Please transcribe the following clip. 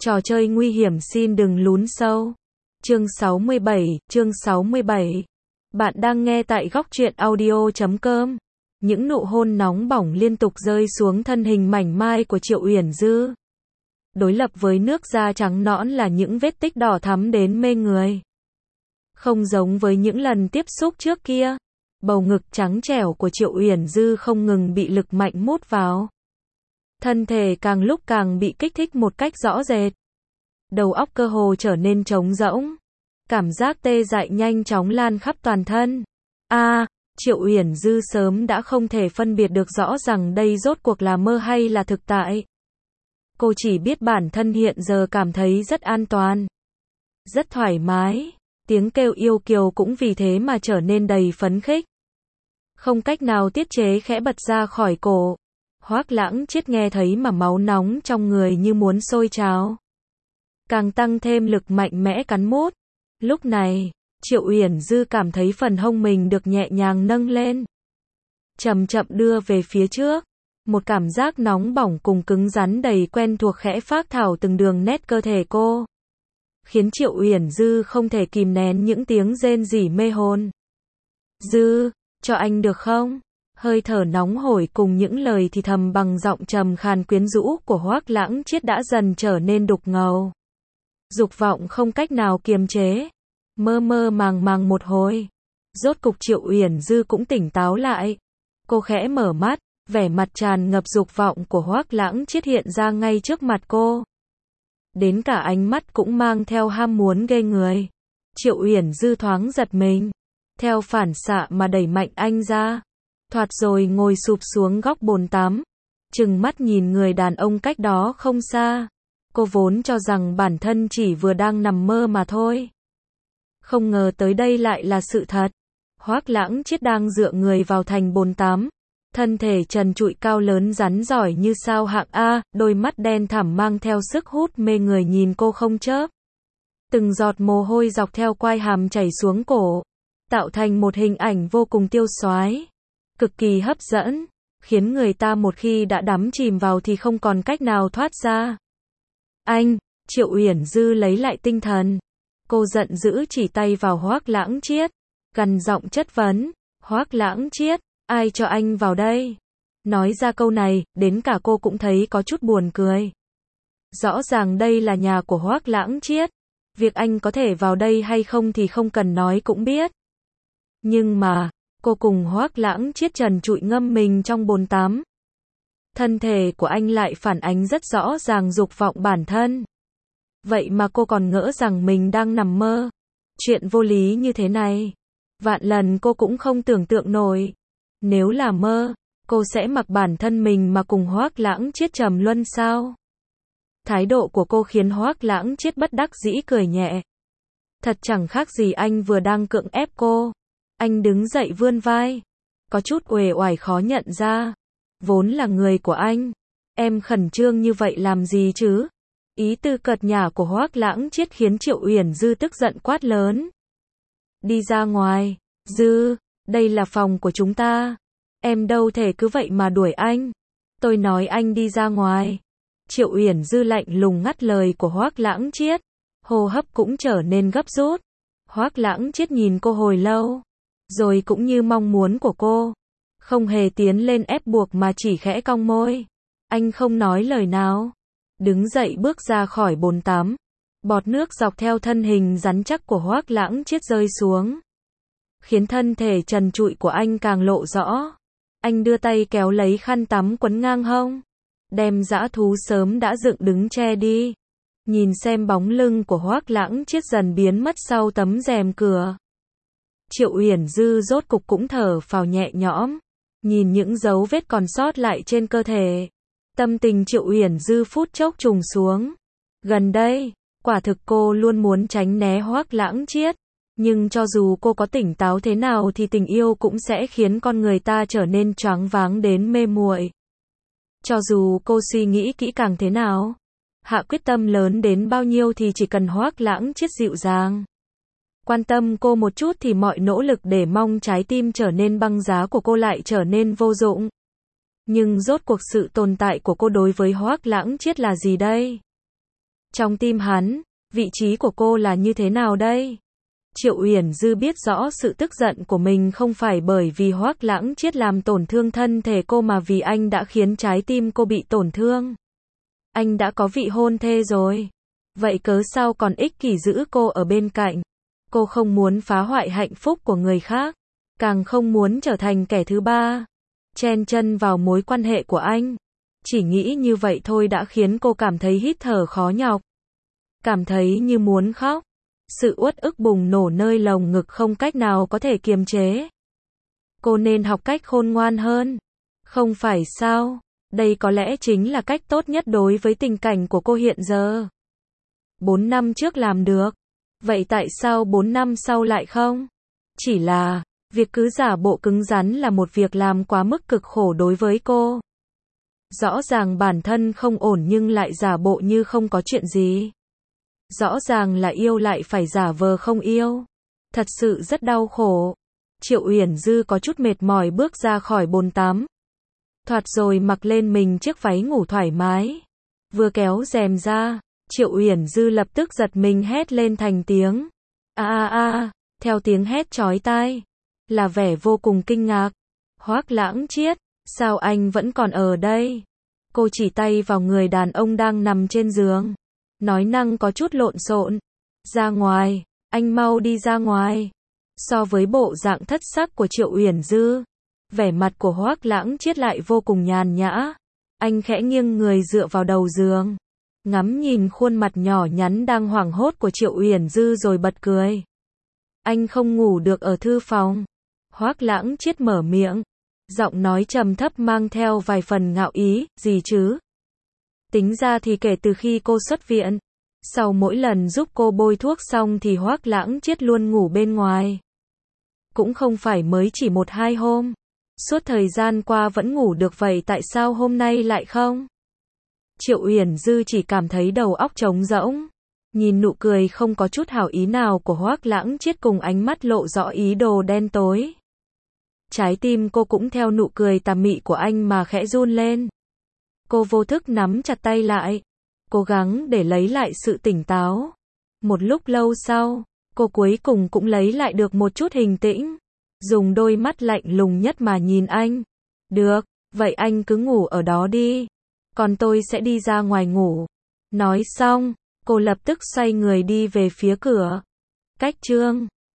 Trò chơi nguy hiểm xin đừng lún sâu. Chương 67. Bạn đang nghe tại góc truyện audio.com. Những nụ hôn nóng bỏng liên tục rơi xuống thân hình mảnh mai của Triệu Uyển Dư. Đối lập với nước da trắng nõn là những vết tích đỏ thắm đến mê người. Không giống với những lần tiếp xúc trước kia, bầu ngực trắng trẻo của Triệu Uyển Dư không ngừng bị lực mạnh mút vào. Thân thể càng lúc càng bị kích thích một cách rõ rệt. Đầu óc cơ hồ trở nên trống rỗng. Cảm giác tê dại nhanh chóng lan khắp toàn thân. Triệu Uyển Dư sớm đã không thể phân biệt được rõ rằng đây rốt cuộc là mơ hay là thực tại. Cô chỉ biết bản thân hiện giờ cảm thấy rất an toàn, rất thoải mái. Tiếng kêu yêu kiều cũng vì thế mà trở nên đầy phấn khích. Không cách nào tiết chế khẽ bật ra khỏi cổ. Hoắc Lãng Triết nghe thấy mà máu nóng trong người như muốn sôi trào. Càng tăng thêm lực mạnh mẽ cắn mút. Lúc này, Triệu Uyển Dư cảm thấy phần hông mình được nhẹ nhàng nâng lên, chậm chậm đưa về phía trước. Một cảm giác nóng bỏng cùng cứng rắn đầy quen thuộc khẽ phác thảo từng đường nét cơ thể cô, khiến Triệu Uyển Dư không thể kìm nén những tiếng rên rỉ mê hồn. "Dư, cho anh được không?" Hơi thở nóng hổi cùng những lời thì thầm bằng giọng trầm khàn quyến rũ của Hoắc Lãng Triết đã dần trở nên đục ngầu. Dục vọng không cách nào kiềm chế. Mơ mơ màng màng một hồi, rốt cục Triệu Uyển Dư cũng tỉnh táo lại. Cô khẽ mở mắt, vẻ mặt tràn ngập dục vọng của Hoắc Lãng Triết hiện ra ngay trước mặt cô. Đến cả ánh mắt cũng mang theo ham muốn ghê người. Triệu Uyển Dư thoáng giật mình, theo phản xạ mà đẩy mạnh anh ra. Thoạt rồi ngồi sụp xuống góc bồn tắm, trừng mắt nhìn người đàn ông cách đó không xa. Cô vốn cho rằng bản thân chỉ vừa đang nằm mơ mà thôi. Không ngờ tới đây lại là sự thật. Hoắc Lãng Triết đang dựa người vào thành bồn tắm. Thân thể trần trụi cao lớn rắn giỏi như sao hạng A, đôi mắt đen thẳm mang theo sức hút mê người nhìn cô không chớp. Từng giọt mồ hôi dọc theo quai hàm chảy xuống cổ, tạo thành một hình ảnh vô cùng tiêu xoái, cực kỳ hấp dẫn, khiến người ta một khi đã đắm chìm vào thì không còn cách nào thoát ra. "Anh!" Triệu Uyển Dư lấy lại tinh thần. Cô giận dữ chỉ tay vào Hoắc Lãng Triết, gằn giọng chất vấn. "Hoắc Lãng Triết, ai cho anh vào đây?" Nói ra câu này, đến cả cô cũng thấy có chút buồn cười. Rõ ràng đây là nhà của Hoắc Lãng Triết. Việc anh có thể vào đây hay không thì không cần nói cũng biết. Nhưng mà, cô cùng Hoắc Lãng Triết trần trụi ngâm mình trong bồn tắm. Thân thể của anh lại phản ánh rất rõ ràng dục vọng bản thân. Vậy mà cô còn ngỡ rằng mình đang nằm mơ. Chuyện vô lý như thế này, vạn lần cô cũng không tưởng tượng nổi. Nếu là mơ, cô sẽ mặc bản thân mình mà cùng Hoắc Lãng Triết trầm luân sao? Thái độ của cô khiến Hoắc Lãng Triết bất đắc dĩ cười nhẹ. Thật chẳng khác gì anh vừa đang cưỡng ép cô. Anh đứng dậy vươn vai, có chút uể oải khó nhận ra. "Vốn là người của anh, em khẩn trương như vậy làm gì chứ?" Ý tư cợt nhả của Hoắc Lãng Triết khiến Triệu Uyển Dư tức giận quát lớn. "Đi ra ngoài, Dư, đây là phòng của chúng ta. Em đâu thể cứ vậy mà đuổi anh. Tôi nói anh đi ra ngoài." Triệu Uyển Dư lạnh lùng ngắt lời của Hoắc Lãng Triết, hô hấp cũng trở nên gấp rút. Hoắc Lãng Triết nhìn cô hồi lâu, rồi cũng như mong muốn của cô, không hề tiến lên ép buộc mà chỉ khẽ cong môi. Anh không nói lời nào, đứng dậy bước ra khỏi bồn tắm. Bọt nước dọc theo thân hình rắn chắc của Hoắc Lãng Triết rơi xuống, khiến thân thể trần trụi của anh càng lộ rõ. Anh đưa tay kéo lấy khăn tắm quấn ngang hông, đem dã thú sớm đã dựng đứng che đi. Nhìn xem bóng lưng của Hoắc Lãng Triết dần biến mất sau tấm rèm cửa, Triệu Uyển Dư rốt cục cũng thở phào nhẹ nhõm. Nhìn những dấu vết còn sót lại trên cơ thể, tâm tình Triệu Uyển Dư phút chốc trùng xuống. Gần đây, quả thực cô luôn muốn tránh né Hoắc Lãng Triết, nhưng cho dù cô có tỉnh táo thế nào thì tình yêu cũng sẽ khiến con người ta trở nên choáng váng đến mê muội. Cho dù cô suy nghĩ kỹ càng thế nào, hạ quyết tâm lớn đến bao nhiêu thì chỉ cần Hoắc Lãng Triết dịu dàng, quan tâm cô một chút thì mọi nỗ lực để mong trái tim trở nên băng giá của cô lại trở nên vô dụng. Nhưng rốt cuộc sự tồn tại của cô đối với Hoắc Lãng Triết là gì đây? Trong tim hắn, vị trí của cô là như thế nào đây? Triệu Uyển Dư biết rõ sự tức giận của mình không phải bởi vì Hoắc Lãng Chiết làm tổn thương thân thể cô mà vì anh đã khiến trái tim cô bị tổn thương. Anh đã có vị hôn thê rồi. Vậy cớ sao còn ích kỷ giữ cô ở bên cạnh? Cô không muốn phá hoại hạnh phúc của người khác, càng không muốn trở thành kẻ thứ ba, chen chân vào mối quan hệ của anh. Chỉ nghĩ như vậy thôi đã khiến cô cảm thấy hít thở khó nhọc, cảm thấy như muốn khóc. Sự uất ức bùng nổ nơi lồng ngực không cách nào có thể kiềm chế. Cô nên học cách khôn ngoan hơn. Không phải sao? Đây có lẽ chính là cách tốt nhất đối với tình cảnh của cô hiện giờ. 4 năm trước làm được. Vậy tại sao 4 năm sau lại không? Chỉ là, việc cứ giả bộ cứng rắn là một việc làm quá mức cực khổ đối với cô. Rõ ràng bản thân không ổn nhưng lại giả bộ như không có chuyện gì. Rõ ràng là yêu lại phải giả vờ không yêu. Thật sự rất đau khổ. Triệu Uyển Dư có chút mệt mỏi bước ra khỏi bồn tắm. Thoạt rồi mặc lên mình chiếc váy ngủ thoải mái. Vừa kéo rèm ra, Triệu Uyển Dư lập tức giật mình hét lên thành tiếng. Theo tiếng hét chói tai, là vẻ vô cùng kinh ngạc. Hoắc Lãng Chiết, sao anh vẫn còn ở đây? Cô chỉ tay vào người đàn ông đang nằm trên giường. Nói năng có chút lộn xộn. Ra ngoài, anh mau đi ra ngoài. So với bộ dạng thất sắc của Triệu Uyển Dư, vẻ mặt của Hoắc Lãng Chiết lại vô cùng nhàn nhã. Anh khẽ nghiêng người dựa vào đầu giường, ngắm nhìn khuôn mặt nhỏ nhắn đang hoảng hốt của Triệu Uyển Dư rồi bật cười. Anh không ngủ được ở thư phòng. Hoắc Lãng Chiết mở miệng, giọng nói trầm thấp mang theo vài phần ngạo ý, gì chứ? Tính ra thì kể từ khi cô xuất viện, sau mỗi lần giúp cô bôi thuốc xong thì Hoắc Lãng Chiết luôn ngủ bên ngoài. Cũng không phải mới chỉ 1-2 hôm. Suốt thời gian qua vẫn ngủ được vậy tại sao hôm nay lại không? Triệu Uyển Dư chỉ cảm thấy đầu óc trống rỗng. Nhìn nụ cười không có chút hảo ý nào của Hoắc Lãng Chiết cùng ánh mắt lộ rõ ý đồ đen tối. Trái tim cô cũng theo nụ cười tà mị của anh mà khẽ run lên. Cô vô thức nắm chặt tay lại, cố gắng để lấy lại sự tỉnh táo. Một lúc lâu sau, cô cuối cùng cũng lấy lại được một chút bình tĩnh, dùng đôi mắt lạnh lùng nhất mà nhìn anh. Được, vậy anh cứ ngủ ở đó đi, còn tôi sẽ đi ra ngoài ngủ. Nói xong, cô lập tức xoay người đi về phía cửa. Cách chương